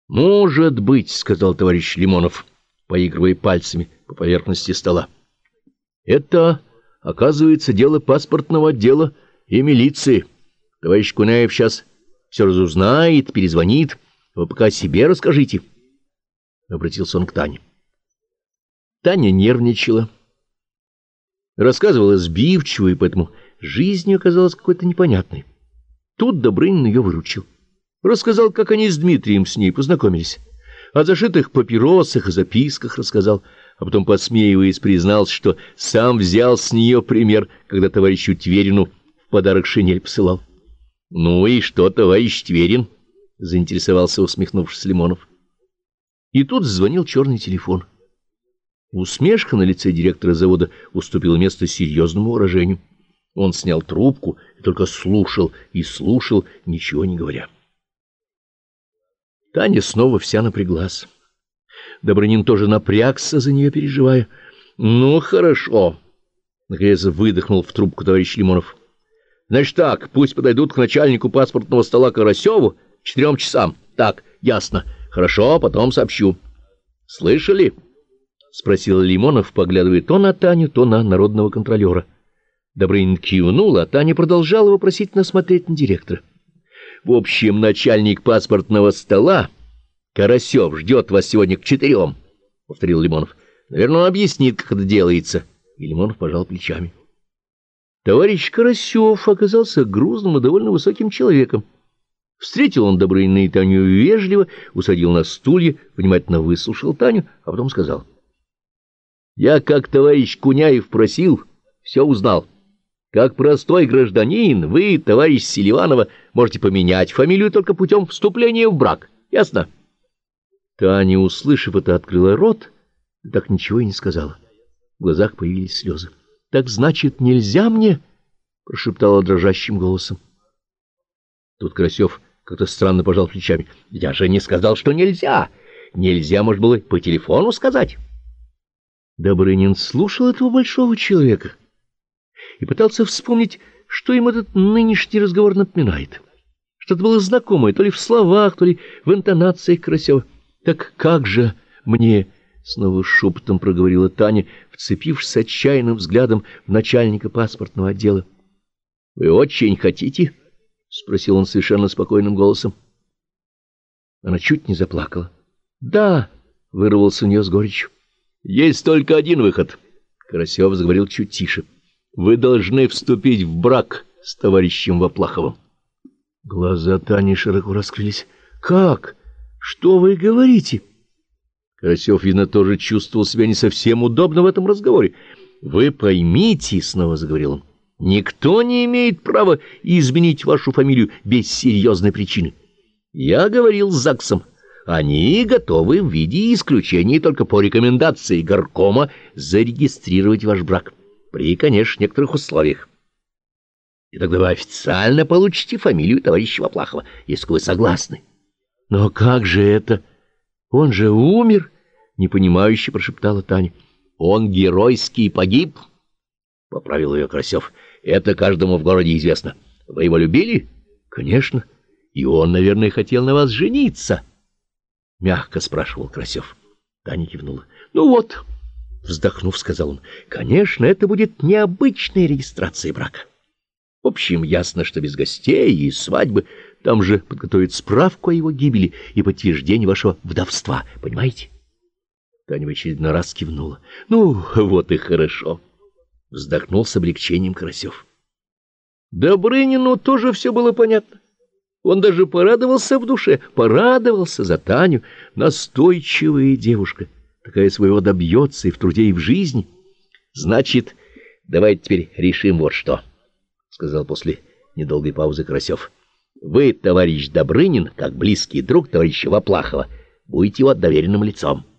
— Может быть, — сказал товарищ Лимонов, поигрывая пальцами по поверхности стола. — Это, оказывается, дело паспортного отдела и милиции. Товарищ Кунаев сейчас все разузнает, перезвонит. Вы пока о себе расскажите. Обратился он к Тане. Таня нервничала. Рассказывала сбивчиво, и поэтому жизнь ее казалась какой-то непонятной. Тут Добрынин ее выручил. Рассказал, как они с Дмитрием с ней познакомились. О зашитых папиросах и записках рассказал, а потом, посмеиваясь, признался, что сам взял с нее пример, когда товарищу Тверину в подарок шинель посылал. — Ну и что, товарищ Тверин? — заинтересовался, усмехнувшись, Лимонов. И тут зазвонил черный телефон. Усмешка на лице директора завода уступила место серьезному выражению. Он снял трубку и только слушал, ничего не говоря. Таня снова вся напряглась. Добрынин тоже напрягся, за нее переживая. — Ну, хорошо, — наконец выдохнул в трубку товарищ Лимонов. — Значит так, пусть подойдут к начальнику паспортного стола Карасеву к 4 часам. Так, ясно. Хорошо, потом сообщу. — Слышали? — спросил Лимонов, поглядывая то на Таню, то на народного контролера. Добрынин кивнул, а Таня продолжала вопросительно смотреть на директора. — В общем, начальник паспортного стола Карасев ждет вас сегодня к 4, — повторил Лимонов. — Наверное, он объяснит, как это делается. И Лимонов пожал плечами. Товарищ Карасев оказался грузным и довольно высоким человеком. Встретил он Добрынина и Таню вежливо, усадил на стулья, внимательно выслушал Таню, а потом сказал: — Я, как товарищ Куняев просил, все узнал. Как простой гражданин, вы, товарищ Селиванова, можете поменять фамилию только путем вступления в брак. Ясно? Таня, услышав это, открыла рот, и так ничего и не сказала. В глазах появились слезы. — Так значит, нельзя мне? — прошептала дрожащим голосом. Тут Карасев как-то странно пожал плечами. — Я же не сказал, что нельзя. Нельзя, может было, по телефону сказать. Добрынин слушал этого большого человека и пытался вспомнить, что им этот нынешний разговор напоминает. Что-то было знакомое, то ли в словах, то ли в интонациях Карасева. — Так как же мне? — снова шепотом проговорила Таня, вцепившись отчаянным взглядом в начальника паспортного отдела. — Вы очень хотите? — спросил он совершенно спокойным голосом. Она чуть не заплакала. — Да, — вырвался у нее с горечью. — Есть только один выход, — Карасев заговорил чуть тише. — Вы должны вступить в брак с товарищем Воплаховым. Глаза Тани широко раскрылись. — Как? Что вы говорите? Карасев, видно, тоже чувствовал себя не совсем удобно в этом разговоре. — Вы поймите, — снова заговорил он, — никто не имеет права изменить вашу фамилию без серьезной причины. Я говорил с ЗАГСом. Они готовы в виде исключения только по рекомендации горкома зарегистрировать ваш брак. При, конечно, некоторых условиях. И тогда вы официально получите фамилию товарища Воплахова, если вы согласны. — Но как же это? Он же умер, — непонимающе прошептала Таня. — Он геройски погиб, — поправил ее Карасев. — Это каждому в городе известно. Вы его любили? — Конечно. И он, наверное, хотел на вас жениться, — мягко спрашивал Карасев. Таня кивнула. — Ну вот, — вздохнув, сказал он, — конечно, это будет необычная регистрация брака. В общем, ясно, что без гостей и свадьбы. Там же подготовят справку о его гибели и подтверждение вашего вдовства, понимаете? Таня в очередной раз кивнула. — Ну, вот и хорошо, — вздохнул с облегчением Карасев. Добрынину тоже все было понятно. Он даже порадовался в душе, порадовался за Таню. Настойчивая девушка, такая своего добьется и в труде, и в жизни. — Значит, давайте теперь решим вот что, — сказал после недолгой паузы Карасев. — Вы, товарищ Добрынин, как близкий друг товарища Воплахова, будете его доверенным лицом.